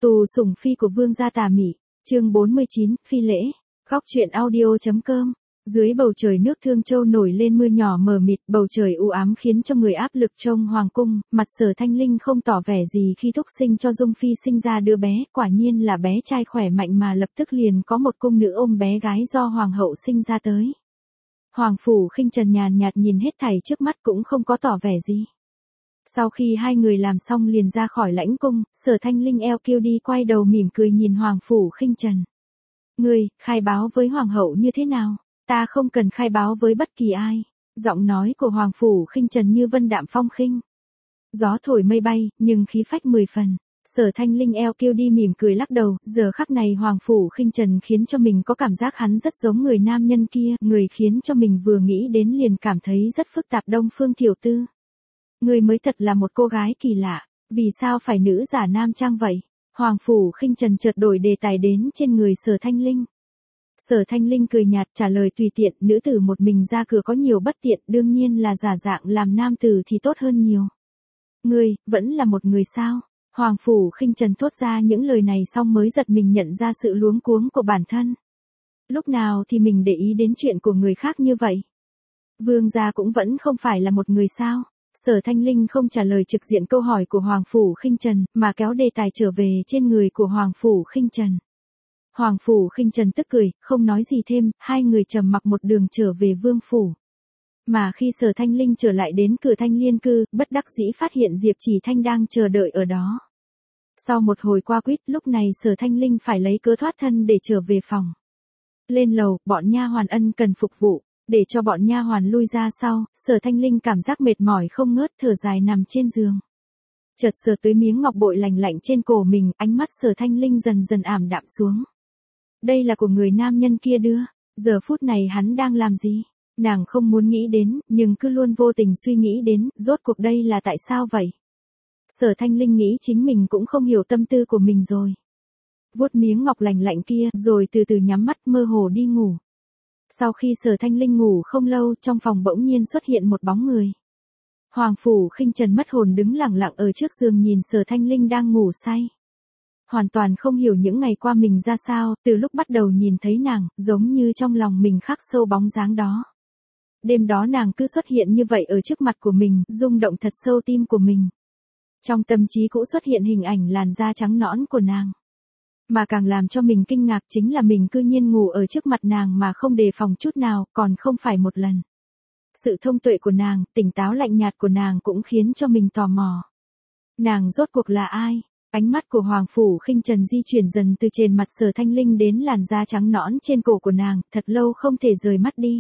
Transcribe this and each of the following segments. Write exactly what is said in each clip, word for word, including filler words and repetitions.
Tù sủng phi của vương gia Tà Mị, chương bốn mươi chín, phi lễ. Góc truyện audio.com. Dưới bầu trời nước Thương Châu nổi lên mưa nhỏ mờ mịt, bầu trời u ám khiến cho người áp lực trông hoàng cung, mặt Sở Thanh Linh không tỏ vẻ gì khi thúc sinh cho Dung Phi sinh ra đứa bé, quả nhiên là bé trai khỏe mạnh mà lập tức liền có một cung nữ ôm bé gái do hoàng hậu sinh ra tới. Hoàng phủ Khinh Trần nhàn nhạt nhìn hết thảy trước mắt cũng không có tỏ vẻ gì. Sau khi hai người làm xong liền ra khỏi lãnh cung, Sở Thanh Linh eo kêu đi quay đầu mỉm cười nhìn Hoàng phủ Khinh Trần. Ngươi, khai báo với Hoàng hậu như thế nào? Ta không cần khai báo với bất kỳ ai. Giọng nói của Hoàng phủ Khinh Trần như vân đạm phong khinh. Gió thổi mây bay, nhưng khí phách mười phần. Sở Thanh Linh eo kêu đi mỉm cười lắc đầu, giờ khắc này Hoàng phủ Khinh Trần khiến cho mình có cảm giác hắn rất giống người nam nhân kia, người khiến cho mình vừa nghĩ đến liền cảm thấy rất phức tạp. Đông Phương tiểu tư. Ngươi mới thật là một cô gái kỳ lạ, vì sao phải nữ giả nam trang vậy? Hoàng phủ Khinh Trần chợt đổi đề tài đến trên người Sở Thanh Linh. Sở Thanh Linh cười nhạt trả lời tùy tiện, nữ tử một mình ra cửa có nhiều bất tiện, đương nhiên là giả dạng làm nam tử thì tốt hơn nhiều. Ngươi, vẫn là một người sao? Hoàng phủ Khinh Trần thốt ra những lời này xong mới giật mình nhận ra sự luống cuống của bản thân. Lúc nào thì mình để ý đến chuyện của người khác như vậy? Vương gia cũng vẫn không phải là một người sao? Sở Thanh Linh không trả lời trực diện câu hỏi của Hoàng phủ Khinh Trần, mà kéo đề tài trở về trên người của Hoàng phủ Khinh Trần. Hoàng phủ Khinh Trần tức cười, không nói gì thêm, hai người trầm mặc một đường trở về vương phủ. Mà khi Sở Thanh Linh trở lại đến cửa Thanh Liên cư, bất đắc dĩ phát hiện Diệp Chỉ Thanh đang chờ đợi ở đó. Sau một hồi qua quýt, lúc này Sở Thanh Linh phải lấy cớ thoát thân để trở về phòng. Lên lầu, bọn nha hoàn ân cần phục vụ. Để cho bọn nha hoàn lui ra sau, Sở Thanh Linh cảm giác mệt mỏi không ngớt thở dài nằm trên giường. Chợt sờ tới miếng ngọc bội lành lạnh trên cổ mình, ánh mắt Sở Thanh Linh dần dần ảm đạm xuống. Đây là của người nam nhân kia đưa, giờ phút này hắn đang làm gì? Nàng không muốn nghĩ đến, nhưng cứ luôn vô tình suy nghĩ đến, rốt cuộc đây là tại sao vậy? Sở Thanh Linh nghĩ chính mình cũng không hiểu tâm tư của mình rồi. Vuốt miếng ngọc lành lạnh kia, rồi từ từ nhắm mắt mơ hồ đi ngủ. Sau khi Sở Thanh Linh ngủ không lâu, trong phòng bỗng nhiên xuất hiện một bóng người. Hoàng phủ Khinh Trần mất hồn đứng lặng lặng ở trước giường nhìn Sở Thanh Linh đang ngủ say. Hoàn toàn không hiểu những ngày qua mình ra sao, từ lúc bắt đầu nhìn thấy nàng, giống như trong lòng mình khắc sâu bóng dáng đó. Đêm đó nàng cứ xuất hiện như vậy ở trước mặt của mình, rung động thật sâu tim của mình. Trong tâm trí cũng xuất hiện hình ảnh làn da trắng nõn của nàng. Mà càng làm cho mình kinh ngạc chính là mình cư nhiên ngủ ở trước mặt nàng mà không đề phòng chút nào, còn không phải một lần. Sự thông tuệ của nàng, tỉnh táo lạnh nhạt của nàng cũng khiến cho mình tò mò. Nàng rốt cuộc là ai? Ánh mắt của Hoàng phủ Khinh Trần di chuyển dần từ trên mặt Sở Thanh Linh đến làn da trắng nõn trên cổ của nàng, thật lâu không thể rời mắt đi.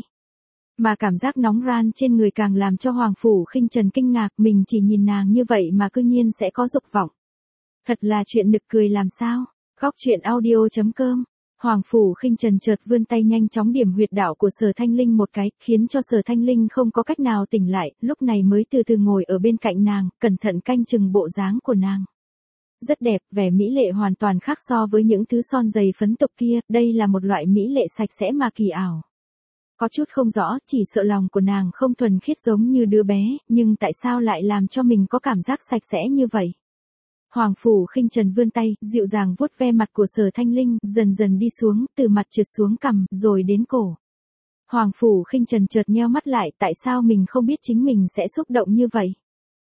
Mà cảm giác nóng ran trên người càng làm cho Hoàng phủ Khinh Trần kinh ngạc, mình chỉ nhìn nàng như vậy mà cư nhiên sẽ có dục vọng. Thật là chuyện nực cười làm sao? Góc truyện audio.com. Hoàng phủ Khinh Trần chợt vươn tay nhanh chóng điểm huyệt đạo của Sở Thanh Linh một cái, khiến cho Sở Thanh Linh không có cách nào tỉnh lại, lúc này mới từ từ ngồi ở bên cạnh nàng, cẩn thận canh chừng bộ dáng của nàng. Rất đẹp, vẻ mỹ lệ hoàn toàn khác so với những thứ son dày phấn tục kia, đây là một loại mỹ lệ sạch sẽ mà kỳ ảo. Có chút không rõ, chỉ sợ lòng của nàng không thuần khiết giống như đứa bé, nhưng tại sao lại làm cho mình có cảm giác sạch sẽ như vậy? Hoàng phủ Khinh Trần vươn tay, dịu dàng vuốt ve mặt của Sở Thanh Linh, dần dần đi xuống, từ mặt trượt xuống cằm, rồi đến cổ. Hoàng phủ Khinh Trần chợt nheo mắt lại, tại sao mình không biết chính mình sẽ xúc động như vậy?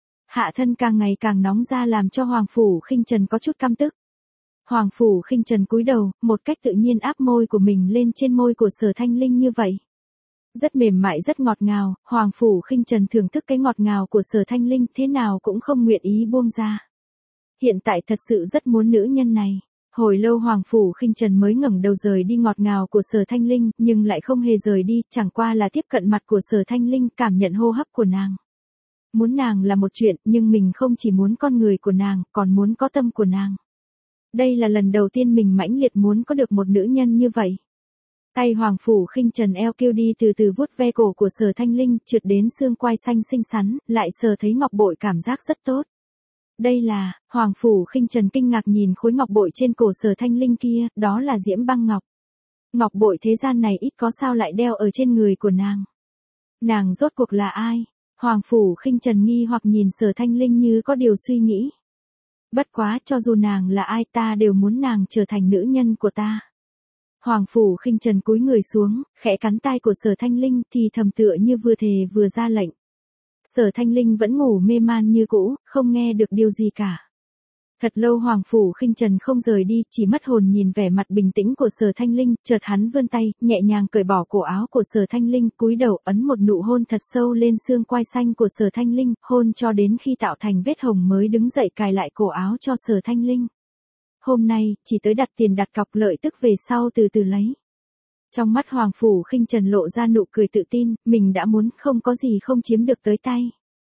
Hạ thân càng ngày càng nóng ra làm cho Hoàng phủ Khinh Trần có chút căm tức. Hoàng phủ Khinh Trần cúi đầu, một cách tự nhiên áp môi của mình lên trên môi của Sở Thanh Linh như vậy. Rất mềm mại rất ngọt ngào, Hoàng phủ Khinh Trần thưởng thức cái ngọt ngào của Sở Thanh Linh, thế nào cũng không nguyện ý buông ra. Hiện tại thật sự rất muốn nữ nhân này. Hồi lâu Hoàng phủ Khinh Trần mới ngẩng đầu rời đi ngọt ngào của Sở Thanh Linh, nhưng lại không hề rời đi, chẳng qua là tiếp cận mặt của Sở Thanh Linh, cảm nhận hô hấp của nàng. Muốn nàng là một chuyện, nhưng mình không chỉ muốn con người của nàng, còn muốn có tâm của nàng. Đây là lần đầu tiên mình mãnh liệt muốn có được một nữ nhân như vậy. Tay Hoàng phủ Khinh Trần eo kêu đi từ từ vuốt ve cổ của Sở Thanh Linh, trượt đến xương quai xanh xinh xắn, lại sờ thấy ngọc bội cảm giác rất tốt. Đây là, Hoàng phủ Khinh Trần kinh ngạc nhìn khối ngọc bội trên cổ Sở Thanh Linh kia, đó là diễm băng ngọc. Ngọc bội thế gian này ít có sao lại đeo ở trên người của nàng. Nàng rốt cuộc là ai? Hoàng phủ Khinh Trần nghi hoặc nhìn Sở Thanh Linh như có điều suy nghĩ. Bất quá cho dù nàng là ai ta đều muốn nàng trở thành nữ nhân của ta. Hoàng Phủ Khinh Trần cúi người xuống, khẽ cắn tai của Sở Thanh Linh thì thầm tựa như vừa thề vừa ra lệnh. Sở Thanh Linh vẫn ngủ mê man như cũ, không nghe được điều gì cả. Thật lâu Hoàng Phủ Khinh Trần không rời đi, chỉ mất hồn nhìn vẻ mặt bình tĩnh của Sở Thanh Linh, chợt hắn vươn tay, nhẹ nhàng cởi bỏ cổ áo của Sở Thanh Linh, cúi đầu ấn một nụ hôn thật sâu lên xương quai xanh của Sở Thanh Linh, hôn cho đến khi tạo thành vết hồng mới đứng dậy cài lại cổ áo cho Sở Thanh Linh. Hôm nay, chỉ tới đặt tiền đặt cọc lợi tức về sau từ từ lấy. Trong mắt Hoàng Phủ Khinh Trần lộ ra nụ cười tự tin, mình đã muốn, không có gì không chiếm được tới tay.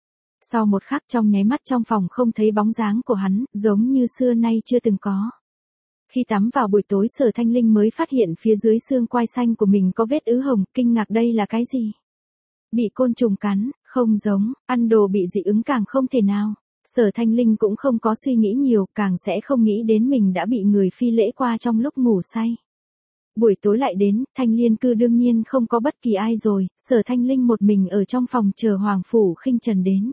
Sau một khắc trong nháy mắt trong phòng không thấy bóng dáng của hắn, giống như xưa nay chưa từng có. Khi tắm vào buổi tối Sở Thanh Linh mới phát hiện phía dưới xương quai xanh của mình có vết ứ hồng, kinh ngạc đây là cái gì? Bị côn trùng cắn, không giống, ăn đồ bị dị ứng càng không thể nào. Sở Thanh Linh cũng không có suy nghĩ nhiều, càng sẽ không nghĩ đến mình đã bị người phi lễ qua trong lúc ngủ say. Buổi tối lại đến, Thanh Liên cư đương nhiên không có bất kỳ ai rồi, Sở Thanh Linh một mình ở trong phòng chờ Hoàng Phủ Khinh Trần đến.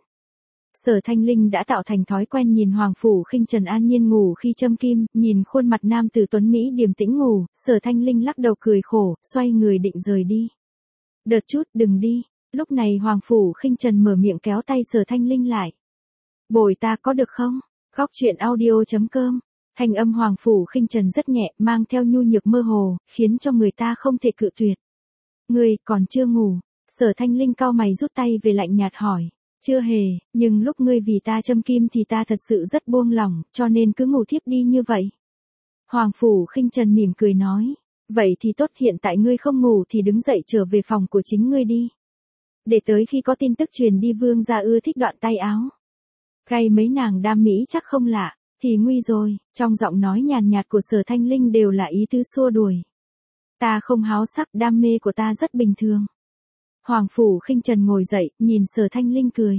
Sở Thanh Linh đã tạo thành thói quen nhìn Hoàng Phủ Khinh Trần an nhiên ngủ khi châm kim, nhìn khuôn mặt nam tử tuấn Mỹ điềm tĩnh ngủ, Sở Thanh Linh lắc đầu cười khổ, xoay người định rời đi. Đợt chút, đừng đi. Lúc này Hoàng Phủ Khinh Trần mở miệng kéo tay Sở Thanh Linh lại. Bồi ta có được không? Góc truyện audio chấm com. Thanh âm Hoàng Phủ Khinh Trần rất nhẹ, mang theo nhu nhược mơ hồ, khiến cho người ta không thể cự tuyệt. Ngươi, còn chưa ngủ. Sở Thanh Linh cau mày rút tay về lạnh nhạt hỏi. Chưa hề, nhưng lúc ngươi vì ta châm kim thì ta thật sự rất buông lỏng, cho nên cứ ngủ thiếp đi như vậy. Hoàng Phủ Khinh Trần mỉm cười nói. Vậy thì tốt, hiện tại ngươi không ngủ thì đứng dậy trở về phòng của chính ngươi đi. Để tới khi có tin tức truyền đi vương gia ưa thích đoạn tay áo. Gay mấy nàng đam mỹ chắc không lạ, thì nguy rồi, trong giọng nói nhàn nhạt của Sở Thanh Linh đều là ý tứ xua đuổi. Ta không háo sắc, đam mê của ta rất bình thường. Hoàng Phủ Khinh Trần ngồi dậy, nhìn Sở Thanh Linh cười.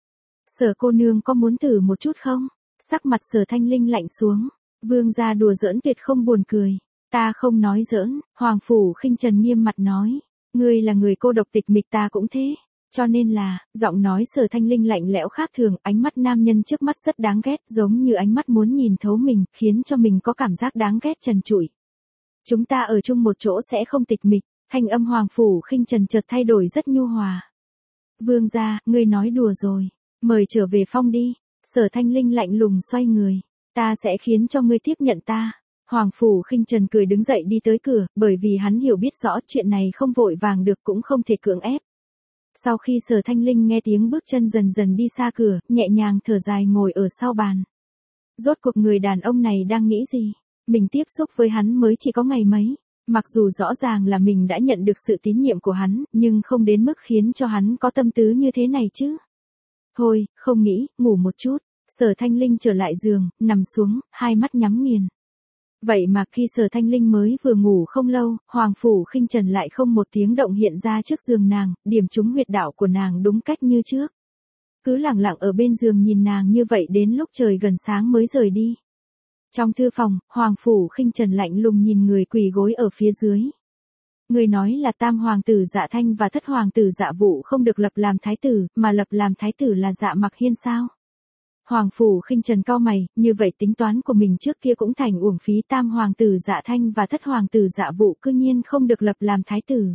Sở cô nương có muốn thử một chút không? Sắc mặt Sở Thanh Linh lạnh xuống. Vương gia đùa giỡn tuyệt không buồn cười. Ta không nói giỡn, Hoàng Phủ Khinh Trần nghiêm mặt nói. Ngươi là người cô độc tịch mịch, ta cũng thế. Cho nên là, giọng nói Sở Thanh Linh lạnh lẽo khác thường, ánh mắt nam nhân trước mắt rất đáng ghét, giống như ánh mắt muốn nhìn thấu mình, khiến cho mình có cảm giác đáng ghét trần trụi. Chúng ta ở chung một chỗ sẽ không tịch mịch. Thanh âm Hoàng Phủ Khinh Trần chợt thay đổi rất nhu hòa. Vương gia, ngươi nói đùa rồi. Mời trở về phòng đi. Sở Thanh Linh lạnh lùng xoay người. Ta sẽ khiến cho ngươi tiếp nhận ta. Hoàng Phủ Khinh Trần cười đứng dậy đi tới cửa, bởi vì hắn hiểu biết rõ chuyện này không vội vàng được cũng không thể cưỡng ép. Sau khi Sở Thanh Linh nghe tiếng bước chân dần dần đi xa cửa, nhẹ nhàng thở dài ngồi ở sau bàn. Rốt cuộc người đàn ông này đang nghĩ gì? Mình tiếp xúc với hắn mới chỉ có ngày mấy. Mặc dù rõ ràng là mình đã nhận được sự tín nhiệm của hắn, nhưng không đến mức khiến cho hắn có tâm tứ như thế này chứ. Thôi, không nghĩ, ngủ một chút. Sở Thanh Linh trở lại giường, nằm xuống, hai mắt nhắm nghiền. Vậy mà khi Sở Thanh Linh mới vừa ngủ không lâu, Hoàng Phủ Khinh Trần lại không một tiếng động hiện ra trước giường nàng, điểm trúng huyệt đạo của nàng đúng cách như trước. Cứ lặng lặng ở bên giường nhìn nàng như vậy đến lúc trời gần sáng mới rời đi. Trong thư phòng, Hoàng Phủ Khinh Trần lạnh lùng nhìn người quỳ gối ở phía dưới. Người nói là tam hoàng tử Dạ Thanh và thất hoàng tử Dạ Vũ không được lập làm thái tử, mà lập làm thái tử là Dạ Mặc Hiên sao? Hoàng Phủ Khinh Trần cau mày, như vậy tính toán của mình trước kia cũng thành uổng phí, tam hoàng tử Dạ Thanh và thất hoàng tử Dạ Vũ cư nhiên không được lập làm thái tử.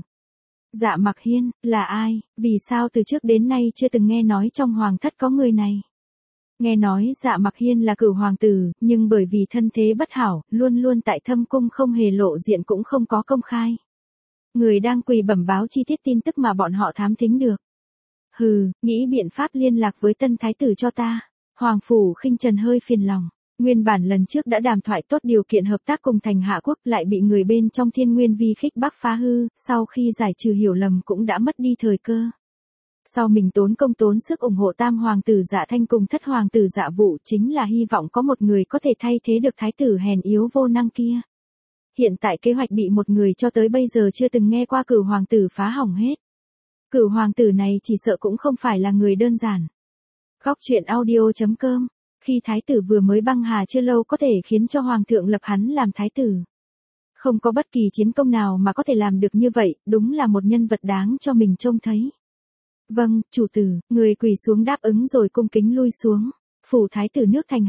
Dạ Mặc Hiên, là ai, vì sao từ trước đến nay chưa từng nghe nói trong hoàng thất có người này? Nghe nói Dạ Mặc Hiên là cửu hoàng tử, nhưng bởi vì thân thế bất hảo, luôn luôn tại thâm cung không hề lộ diện cũng không có công khai. Người đang quỳ bẩm báo chi tiết tin tức mà bọn họ thám thính được. Hừ, nghĩ biện pháp liên lạc với tân thái tử cho ta. Hoàng Phủ Khinh Trần hơi phiền lòng. Nguyên bản lần trước đã đàm thoại tốt điều kiện hợp tác cùng thành Hạ Quốc lại bị người bên trong Thiên Nguyên Vi khích bác phá hư, sau khi giải trừ hiểu lầm cũng đã mất đi thời cơ. Sau mình tốn công tốn sức ủng hộ tam hoàng tử Dạ Thanh cùng thất hoàng tử Dạ Vũ chính là hy vọng có một người có thể thay thế được thái tử hèn yếu vô năng kia. Hiện tại kế hoạch bị một người cho tới bây giờ chưa từng nghe qua cửu hoàng tử phá hỏng hết. Cửu hoàng tử này chỉ sợ cũng không phải là người đơn giản. Góc truyện audio chấm com. Khi thái tử vừa mới băng hà chưa lâu có thể khiến cho hoàng thượng lập hắn làm thái tử. Không có bất kỳ chiến công nào mà có thể làm được như vậy, đúng là một nhân vật đáng cho mình trông thấy. Vâng, chủ tử, người quỳ xuống đáp ứng rồi cung kính lui xuống. Phủ thái tử nước Thành Hạ.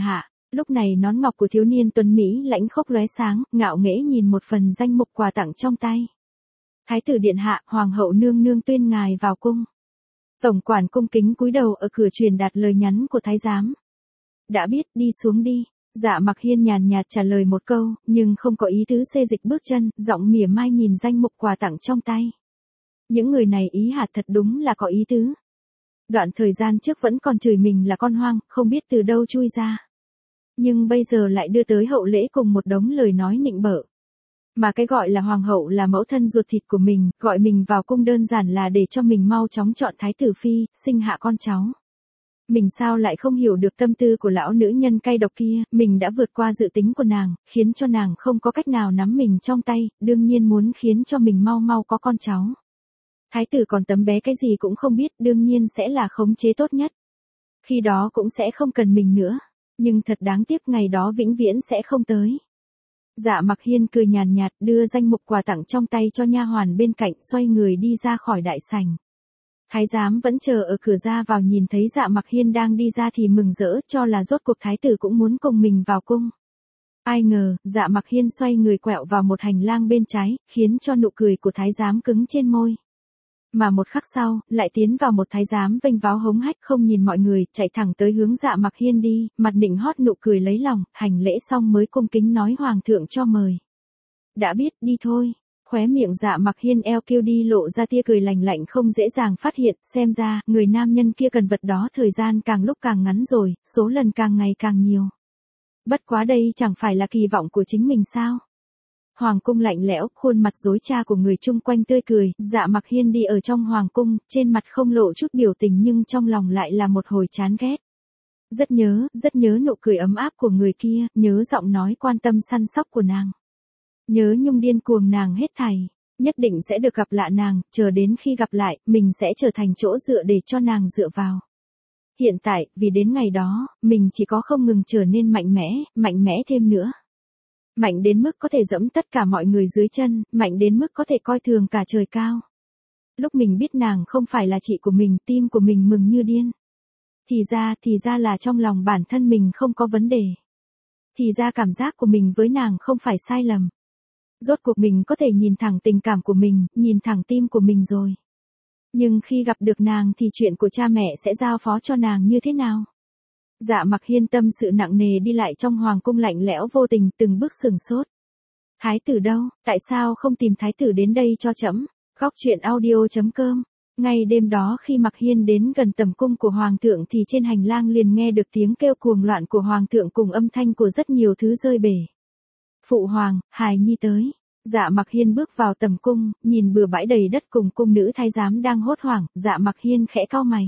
Lúc này nón ngọc của thiếu niên tuấn Mỹ lãnh khốc lóe sáng, ngạo nghễ nhìn một phần danh mục quà tặng trong tay. Thái tử điện hạ, hoàng hậu nương nương tuyên ngài vào cung. Tổng quản cung kính cúi đầu ở cửa truyền đạt lời nhắn của thái giám. Đã biết, đi xuống đi. Dạ Mặc Hiên nhàn nhạt trả lời một câu, nhưng không có ý tứ xê dịch bước chân, giọng mỉa mai nhìn danh mục quà tặng trong tay. Những người này ý hạt thật đúng là có ý tứ. Đoạn thời gian trước vẫn còn chửi mình là con hoang, không biết từ đâu chui ra. Nhưng bây giờ lại đưa tới hậu lễ cùng một đống lời nói nịnh bợ. Mà cái gọi là hoàng hậu là mẫu thân ruột thịt của mình, gọi mình vào cung đơn giản là để cho mình mau chóng chọn thái tử phi, sinh hạ con cháu. Mình sao lại không hiểu được tâm tư của lão nữ nhân cay độc kia, mình đã vượt qua dự tính của nàng, khiến cho nàng không có cách nào nắm mình trong tay, đương nhiên muốn khiến cho mình mau mau có con cháu. Thái tử còn tấm bé cái gì cũng không biết, đương nhiên sẽ là khống chế tốt nhất. Khi đó cũng sẽ không cần mình nữa, nhưng thật đáng tiếc ngày đó vĩnh viễn sẽ không tới. Dạ Mặc Hiên cười nhàn nhạt, đưa danh mục quà tặng trong tay cho nha hoàn bên cạnh, xoay người đi ra khỏi đại sảnh. Thái giám vẫn chờ ở cửa ra vào, nhìn thấy Dạ Mặc Hiên đang đi ra thì mừng rỡ, cho là rốt cuộc thái tử cũng muốn cùng mình vào cung. Ai ngờ, Dạ Mặc Hiên xoay người quẹo vào một hành lang bên trái, khiến cho nụ cười của thái giám cứng trên môi. Mà một khắc sau, lại tiến vào một thái giám vênh váo hống hách không nhìn mọi người, chạy thẳng tới hướng Dạ Mặc Hiên đi, mặt nịnh hót nụ cười lấy lòng, hành lễ xong mới cung kính nói hoàng thượng cho mời. Đã biết, đi thôi. Khóe miệng Dạ Mặc Hiên eo kêu đi lộ ra tia cười lành lạnh không dễ dàng phát hiện, xem ra, người nam nhân kia cần vật đó thời gian càng lúc càng ngắn rồi, số lần càng ngày càng nhiều. Bất quá đây chẳng phải là kỳ vọng của chính mình sao? Hoàng cung lạnh lẽo, khuôn mặt dối cha của người chung quanh tươi cười, Dạ Mặc Hiên đi ở trong hoàng cung, trên mặt không lộ chút biểu tình nhưng trong lòng lại là một hồi chán ghét. Rất nhớ, rất nhớ nụ cười ấm áp của người kia, nhớ giọng nói quan tâm săn sóc của nàng. Nhớ nhung điên cuồng nàng hết thảy, nhất định sẽ được gặp lại nàng, chờ đến khi gặp lại, mình sẽ trở thành chỗ dựa để cho nàng dựa vào. Hiện tại, vì đến ngày đó, mình chỉ có không ngừng trở nên mạnh mẽ, mạnh mẽ thêm nữa. Mạnh đến mức có thể dẫm tất cả mọi người dưới chân, mạnh đến mức có thể coi thường cả trời cao. Lúc mình biết nàng không phải là chị của mình, tim của mình mừng như điên. Thì ra, thì ra là trong lòng bản thân mình không có vấn đề. Thì ra cảm giác của mình với nàng không phải sai lầm. Rốt cuộc mình có thể nhìn thẳng tình cảm của mình, nhìn thẳng tim của mình rồi. Nhưng khi gặp được nàng thì chuyện của cha mẹ sẽ giao phó cho nàng như thế nào? Dạ Mặc Hiên tâm sự nặng nề đi lại trong hoàng cung lạnh lẽo vô tình, từng bước sừng sốt. Thái tử đâu, tại sao không tìm thái tử đến đây cho trẫm? Góc truyện audio chấm com. Ngay đêm đó khi Mặc Hiên đến gần tầm cung của hoàng thượng thì trên hành lang liền nghe được tiếng kêu cuồng loạn của hoàng thượng cùng âm thanh của rất nhiều thứ rơi bể. Phụ hoàng, hài nhi tới. Dạ Mặc Hiên bước vào tầm cung, nhìn bừa bãi đầy đất cùng cung nữ thái giám đang hốt hoảng, Dạ Mặc Hiên khẽ cau mày.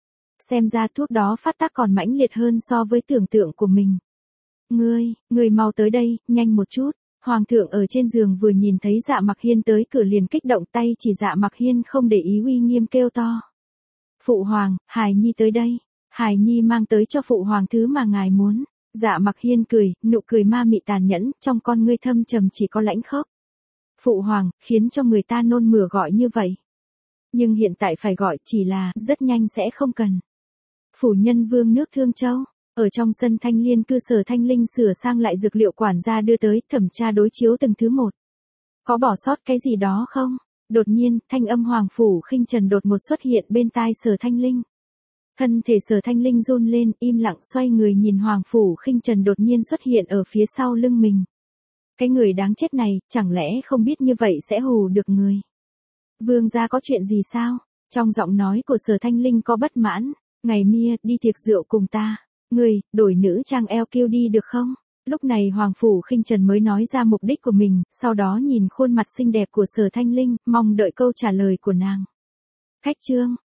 Xem ra thuốc đó phát tác còn mãnh liệt hơn so với tưởng tượng của mình. Ngươi, ngươi mau tới đây, nhanh một chút. Hoàng thượng ở trên giường vừa nhìn thấy Dạ Mặc Hiên tới cửa liền kích động tay chỉ Dạ Mặc Hiên không để ý uy nghiêm kêu to. Phụ hoàng, hài nhi tới đây. Hài nhi mang tới cho phụ hoàng thứ mà ngài muốn. Dạ Mặc Hiên cười, nụ cười ma mị tàn nhẫn, trong con ngươi thâm trầm chỉ có lãnh khốc. Phụ hoàng, khiến cho người ta nôn mửa gọi như vậy. Nhưng hiện tại phải gọi chỉ là, rất nhanh sẽ không cần. Phủ nhân vương nước Thương Châu, ở trong sân Thanh Liên cư Sở Thanh Linh sửa sang lại dược liệu quản gia đưa tới, thẩm tra đối chiếu từng thứ một. Có bỏ sót cái gì đó không? Đột nhiên, thanh âm Hoàng Phủ Khinh Trần đột ngột xuất hiện bên tai Sở Thanh Linh. Thân thể Sở Thanh Linh run lên, im lặng xoay người nhìn Hoàng Phủ Khinh Trần đột nhiên xuất hiện ở phía sau lưng mình. Cái người đáng chết này, chẳng lẽ không biết như vậy sẽ hù được người? Vương gia có chuyện gì sao? Trong giọng nói của Sở Thanh Linh có bất mãn. Ngày mia, đi tiệc rượu cùng ta. Người, đổi nữ trang eo kêu đi được không? Lúc này Hoàng Phủ Khinh Trần mới nói ra mục đích của mình, sau đó nhìn khuôn mặt xinh đẹp của Sở Thanh Linh, mong đợi câu trả lời của nàng. Khách trương,